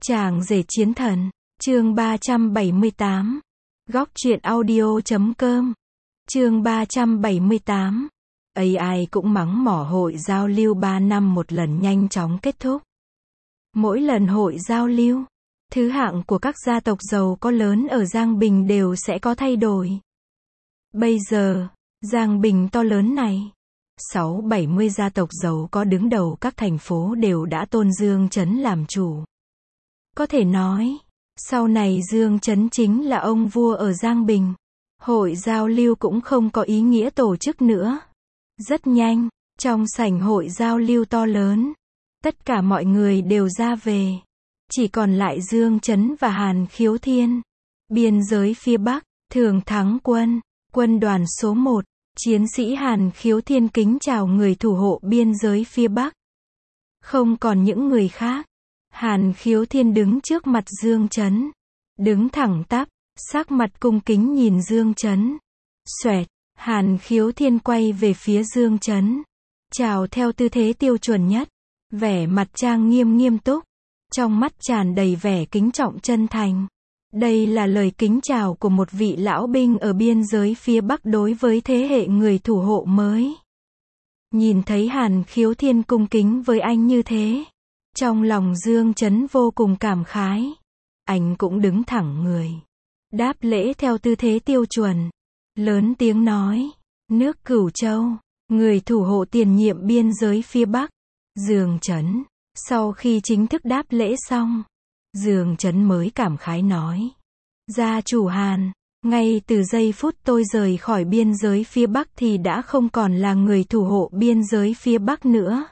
Chàng rể chiến thần, chương 378. Góc truyện audio.com. Chương 378. Ai cũng mắng mỏ hội giao lưu 3 năm một lần nhanh chóng kết thúc. Mỗi lần hội giao lưu, thứ hạng của các gia tộc giàu có lớn ở Giang Bình đều sẽ có thay đổi. Bây giờ, Giang Bình to lớn này, 60-70 gia tộc giàu có đứng đầu các thành phố đều đã tôn Dương Trấn làm chủ. Có thể nói, sau này Dương Trấn chính là ông vua ở Giang Bình. Hội giao lưu cũng không có ý nghĩa tổ chức nữa. Rất nhanh, trong sảnh hội giao lưu to lớn, tất cả mọi người đều ra về. Chỉ còn lại Dương Trấn và Hàn Khiếu Thiên. Biên giới phía Bắc, Thường Thắng Quân, quân đoàn số 1, chiến sĩ Hàn Khiếu Thiên kính chào người thủ hộ biên giới phía Bắc. Không còn những người khác. Hàn Khiếu Thiên đứng trước mặt Dương Trấn, đứng thẳng tắp, sắc mặt cung kính nhìn Dương Trấn. Xoẹt, Hàn Khiếu Thiên quay về phía Dương Trấn, chào theo tư thế tiêu chuẩn nhất, vẻ mặt trang nghiêm nghiêm túc, trong mắt tràn đầy vẻ kính trọng chân thành. Đây là lời kính chào của một vị lão binh ở biên giới phía Bắc đối với thế hệ người thủ hộ mới. Nhìn thấy Hàn Khiếu Thiên cung kính với anh như thế, trong lòng Dương Trấn vô cùng cảm khái. Anh cũng đứng thẳng người, đáp lễ theo tư thế tiêu chuẩn, lớn tiếng nói, nước Cửu Châu, người thủ hộ tiền nhiệm biên giới phía Bắc, Dương Trấn. Sau khi chính thức đáp lễ xong, Dương Trấn mới cảm khái nói, gia chủ Hàn, ngay từ giây phút tôi rời khỏi biên giới phía Bắc thì đã không còn là người thủ hộ biên giới phía Bắc nữa.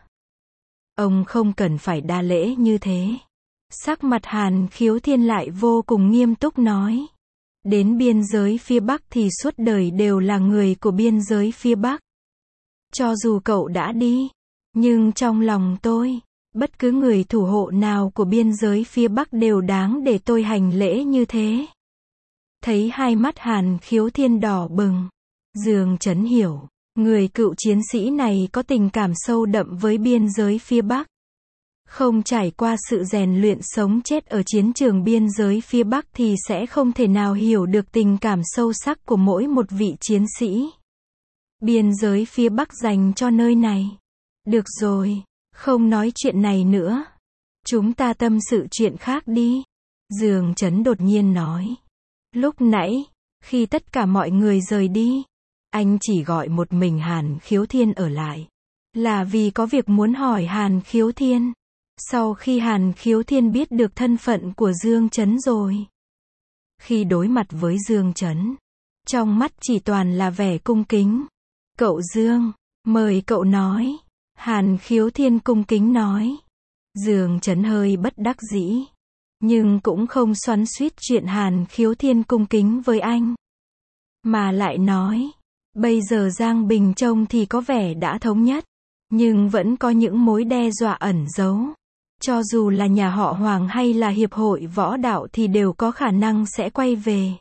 Ông không cần phải đa lễ như thế. Sắc mặt Hàn Khiếu Thiên lại vô cùng nghiêm túc nói, đến biên giới phía Bắc thì suốt đời đều là người của biên giới phía Bắc. Cho dù cậu đã đi, nhưng trong lòng tôi, bất cứ người thủ hộ nào của biên giới phía Bắc đều đáng để tôi hành lễ như thế. Thấy hai mắt Hàn Khiếu Thiên đỏ bừng, Dương Trấn hiểu, người cựu chiến sĩ này có tình cảm sâu đậm với biên giới phía Bắc. Không trải qua sự rèn luyện sống chết ở chiến trường biên giới phía Bắc thì sẽ không thể nào hiểu được tình cảm sâu sắc của mỗi một vị chiến sĩ. Biên giới phía Bắc dành cho nơi này. Được rồi, không nói chuyện này nữa. Chúng ta tâm sự chuyện khác đi. Dương Trấn đột nhiên nói. Lúc nãy, khi tất cả mọi người rời đi, anh chỉ gọi một mình Hàn Khiếu Thiên ở lại. Là vì có việc muốn hỏi Hàn Khiếu Thiên. Sau khi Hàn Khiếu Thiên biết được thân phận của Dương Trấn rồi. Khi đối mặt với Dương Trấn, trong mắt chỉ toàn là vẻ cung kính. Cậu Dương, mời cậu nói. Hàn Khiếu Thiên cung kính nói. Dương Trấn hơi bất đắc dĩ, nhưng cũng không xoắn xuýt chuyện Hàn Khiếu Thiên cung kính với anh. Mà lại nói, bây giờ Giang Bình trông thì có vẻ đã thống nhất, nhưng vẫn có những mối đe dọa ẩn giấu. Cho dù là nhà họ Hoàng hay là hiệp hội võ đạo thì đều có khả năng sẽ quay về.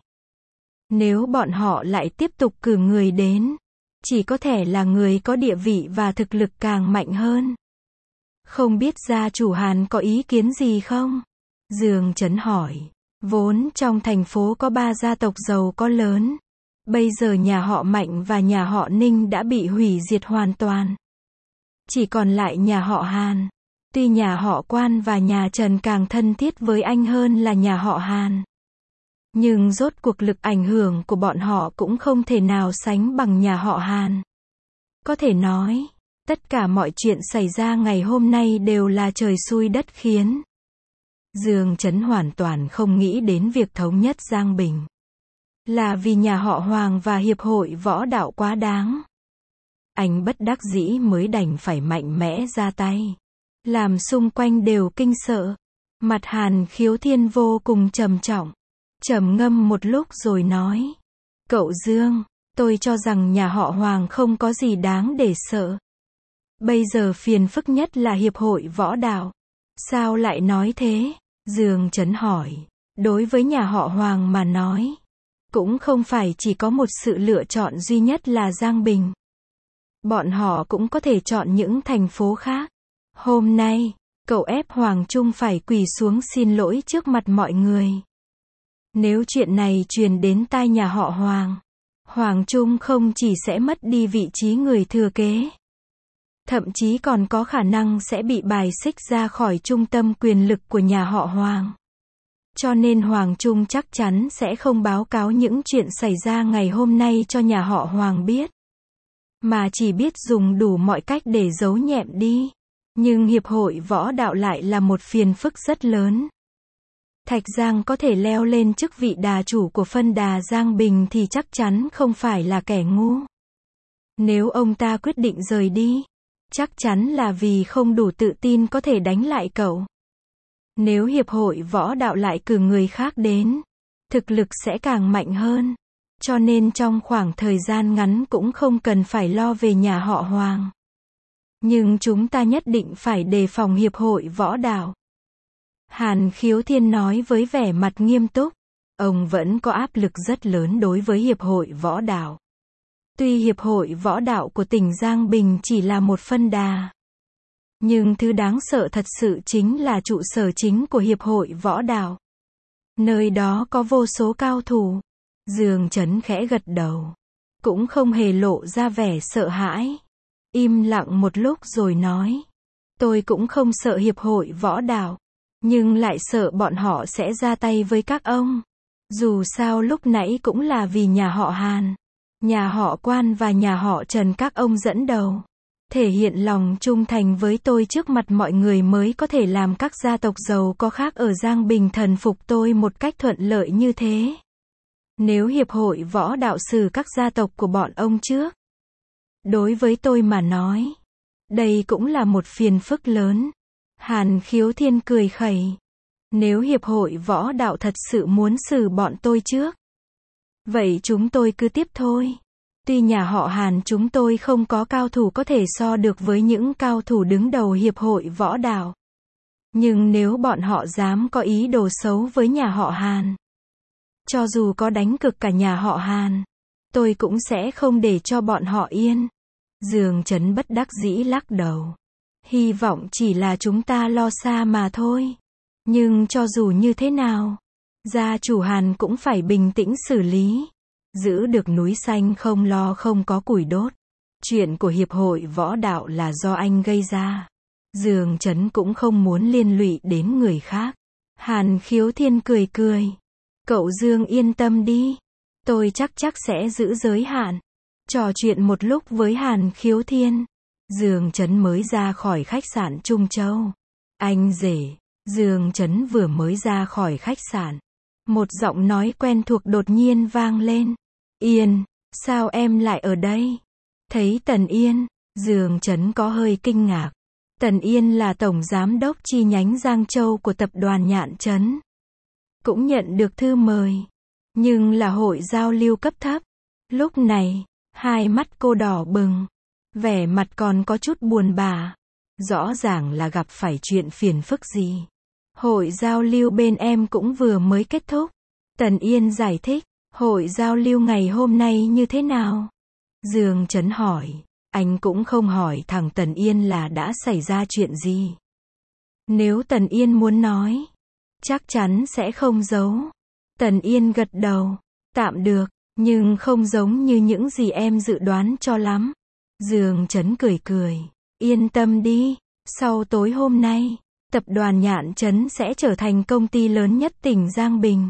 Nếu bọn họ lại tiếp tục cử người đến, chỉ có thể là người có địa vị và thực lực càng mạnh hơn. Không biết gia chủ Hàn có ý kiến gì không? Dương Trấn hỏi. Vốn trong thành phố có 3 gia tộc giàu có lớn. Bây giờ nhà họ Mạnh và nhà họ Ninh đã bị hủy diệt hoàn toàn. Chỉ còn lại nhà họ Hàn. Tuy nhà họ Quan và nhà Trần càng thân thiết với anh hơn là nhà họ Hàn. Nhưng rốt cuộc lực ảnh hưởng của bọn họ cũng không thể nào sánh bằng nhà họ Hàn. Có thể nói, tất cả mọi chuyện xảy ra ngày hôm nay đều là trời xui đất khiến. Dương Trấn hoàn toàn không nghĩ đến việc thống nhất Giang Bình. Là vì nhà họ Hoàng và hiệp hội võ đạo quá đáng. Anh bất đắc dĩ mới đành phải mạnh mẽ ra tay. Làm xung quanh đều kinh sợ. Mặt Hàn Khiếu Thiên vô cùng trầm trọng. Trầm ngâm một lúc rồi nói. Cậu Dương, tôi cho rằng nhà họ Hoàng không có gì đáng để sợ. Bây giờ phiền phức nhất là hiệp hội võ đạo. Sao lại nói thế? Dương Trấn hỏi. Đối với nhà họ Hoàng mà nói, cũng không phải chỉ có một sự lựa chọn duy nhất là Giang Bình. Bọn họ cũng có thể chọn những thành phố khác. Hôm nay, Cậu ép Hoàng Trung phải quỳ xuống xin lỗi trước mặt mọi người. Nếu chuyện này truyền đến tai nhà họ Hoàng, Hoàng Trung không chỉ sẽ mất đi vị trí người thừa kế, thậm chí còn có khả năng sẽ bị bài xích ra khỏi trung tâm quyền lực của nhà họ Hoàng. Cho nên Hoàng Trung chắc chắn sẽ không báo cáo những chuyện xảy ra ngày hôm nay cho nhà họ Hoàng biết, mà chỉ biết dùng đủ mọi cách để giấu nhẹm đi. Nhưng hiệp hội võ đạo lại là một phiền phức rất lớn. Thạch Giang có thể leo lên chức vị đà chủ của phân đà Giang Bình thì chắc chắn không phải là kẻ ngu. Nếu ông ta quyết định rời đi, chắc chắn là vì không đủ tự tin có thể đánh lại cậu. Nếu hiệp hội võ đạo lại cử người khác đến, thực lực sẽ càng mạnh hơn. Cho nên trong khoảng thời gian ngắn cũng không cần phải lo về nhà họ Hoàng. Nhưng chúng ta nhất định phải đề phòng hiệp hội võ đạo. Hàn Khiếu Thiên nói với vẻ mặt nghiêm túc. Ông vẫn có áp lực rất lớn đối với hiệp hội võ đạo. Tuy hiệp hội võ đạo của tỉnh Giang Bình chỉ là một phân đà, nhưng thứ đáng sợ thật sự chính là trụ sở chính của hiệp hội võ đạo. Nơi đó có vô số cao thủ. Dương Chấn khẽ gật đầu, cũng không hề lộ ra vẻ sợ hãi. Im lặng một lúc rồi nói, tôi cũng không sợ hiệp hội võ đạo, nhưng lại sợ bọn họ sẽ ra tay với các ông. Dù sao lúc nãy cũng là vì nhà họ Hàn, nhà họ Quan và nhà họ Trần các ông dẫn đầu, thể hiện lòng trung thành với tôi trước mặt mọi người mới có thể làm các gia tộc giàu có khác ở Giang Bình thần phục tôi một cách thuận lợi như thế. Nếu hiệp hội võ đạo xử các gia tộc của bọn ông trước, đối với tôi mà nói, đây cũng là một phiền phức lớn. Hàn Khiếu Thiên cười khẩy. Nếu hiệp hội võ đạo thật sự muốn xử bọn tôi trước, vậy chúng tôi cứ tiếp thôi. Tuy nhà họ Hàn chúng tôi không có cao thủ có thể so được với những cao thủ đứng đầu hiệp hội võ đạo, nhưng nếu bọn họ dám có ý đồ xấu với nhà họ Hàn, cho dù có đánh cực cả nhà họ Hàn, tôi cũng sẽ không để cho bọn họ yên. Dương Chấn bất đắc dĩ lắc đầu. Hy vọng chỉ là chúng ta lo xa mà thôi. Nhưng cho dù như thế nào, gia chủ Hàn cũng phải bình tĩnh xử lý. Giữ được núi xanh không lo không có củi đốt. Chuyện của hiệp hội võ đạo là do anh gây ra. Dương Chấn cũng không muốn liên lụy đến người khác. Hàn Khiếu Thiên cười cười. Cậu Dương yên tâm đi. Tôi chắc sẽ giữ giới hạn. Trò chuyện một lúc với Hàn Khiếu Thiên, Dương Chấn mới ra khỏi khách sạn Trung Châu. Anh rể. Dương Chấn vừa mới ra khỏi khách sạn, một giọng nói quen thuộc đột nhiên vang lên. Yên, sao em lại ở đây? Thấy Tần Yên, Dương Chấn có hơi kinh ngạc. Tần Yên là tổng giám đốc chi nhánh Giang Châu của tập đoàn Nhạn Trấn. Cũng nhận được thư mời, nhưng là hội giao lưu cấp thấp. Lúc này, hai mắt cô đỏ bừng, vẻ mặt còn có chút buồn bã. Rõ ràng là gặp phải chuyện phiền phức gì. Hội giao lưu bên em cũng vừa mới kết thúc. Tần Yên giải thích, hội giao lưu ngày hôm nay như thế nào? Dương Chấn hỏi, anh cũng không hỏi thẳng Tần Yên là đã xảy ra chuyện gì. Nếu Tần Yên muốn nói, chắc chắn sẽ không giấu. Tần Yên gật đầu, tạm được, nhưng không giống như những gì em dự đoán cho lắm. Dương Chấn cười cười, yên tâm đi, sau tối hôm nay, tập đoàn Nhạn Trấn sẽ trở thành công ty lớn nhất tỉnh Giang Bình.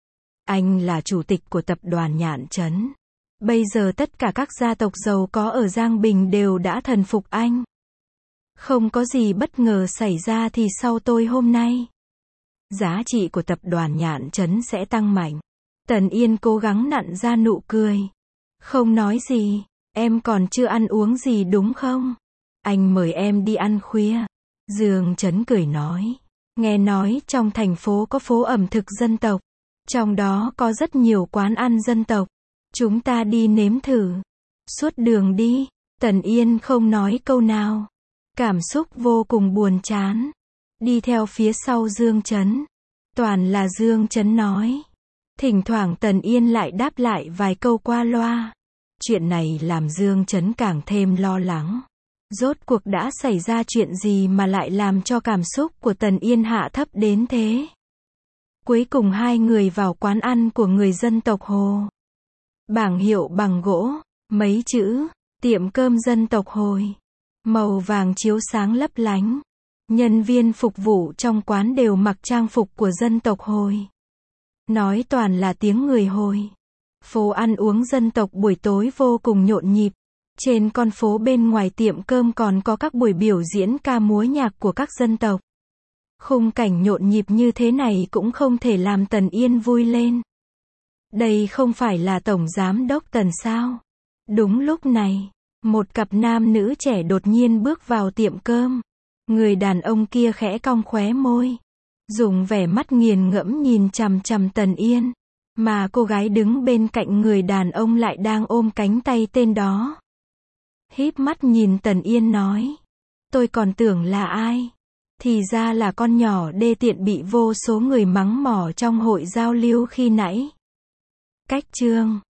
Anh là chủ tịch của tập đoàn Nhạn Trấn. Bây giờ tất cả các gia tộc giàu có ở Giang Bình đều đã thần phục anh. Không có gì bất ngờ xảy ra thì sau tối hôm nay, giá trị của tập đoàn Nhạn Trấn sẽ tăng mạnh. Tần Yên cố gắng nặn ra nụ cười. Không nói gì, em còn chưa ăn uống gì đúng không? Anh mời em đi ăn khuya. Dương Chấn cười nói. Nghe nói trong thành phố có phố ẩm thực dân tộc. Trong đó có rất nhiều quán ăn dân tộc. Chúng ta đi nếm thử. Suốt đường đi, Tần Yên không nói câu nào. Cảm xúc vô cùng buồn chán. Đi theo phía sau Dương Chấn. Toàn là Dương Chấn nói. Thỉnh thoảng Tần Yên lại đáp lại vài câu qua loa. Chuyện này làm Dương Chấn càng thêm lo lắng. Rốt cuộc đã xảy ra chuyện gì mà lại làm cho cảm xúc của Tần Yên hạ thấp đến thế? Cuối cùng hai người vào quán ăn của người dân tộc Hồ. Bảng hiệu bằng gỗ, mấy chữ, tiệm cơm dân tộc Hồi. Màu vàng chiếu sáng lấp lánh. Nhân viên phục vụ trong quán đều mặc trang phục của dân tộc Hồi. Nói toàn là tiếng người Hồi. Phố ăn uống dân tộc buổi tối vô cùng nhộn nhịp. Trên con phố bên ngoài tiệm cơm còn có các buổi biểu diễn ca múa nhạc của các dân tộc. Khung cảnh nhộn nhịp như thế này cũng không thể làm Tần Yên vui lên. Đây không phải là Tổng Giám đốc Tần sao? Đúng lúc này, một cặp nam nữ trẻ đột nhiên bước vào tiệm cơm. Người đàn ông kia khẽ cong khóe môi, dùng vẻ mắt nghiền ngẫm nhìn chằm chằm Tần Yên, mà cô gái đứng bên cạnh người đàn ông lại đang ôm cánh tay tên đó. Híp mắt nhìn Tần Yên nói, tôi còn tưởng là ai? Thì ra là con nhỏ đê tiện bị vô số người mắng mỏ trong hội giao lưu khi nãy. Cách chương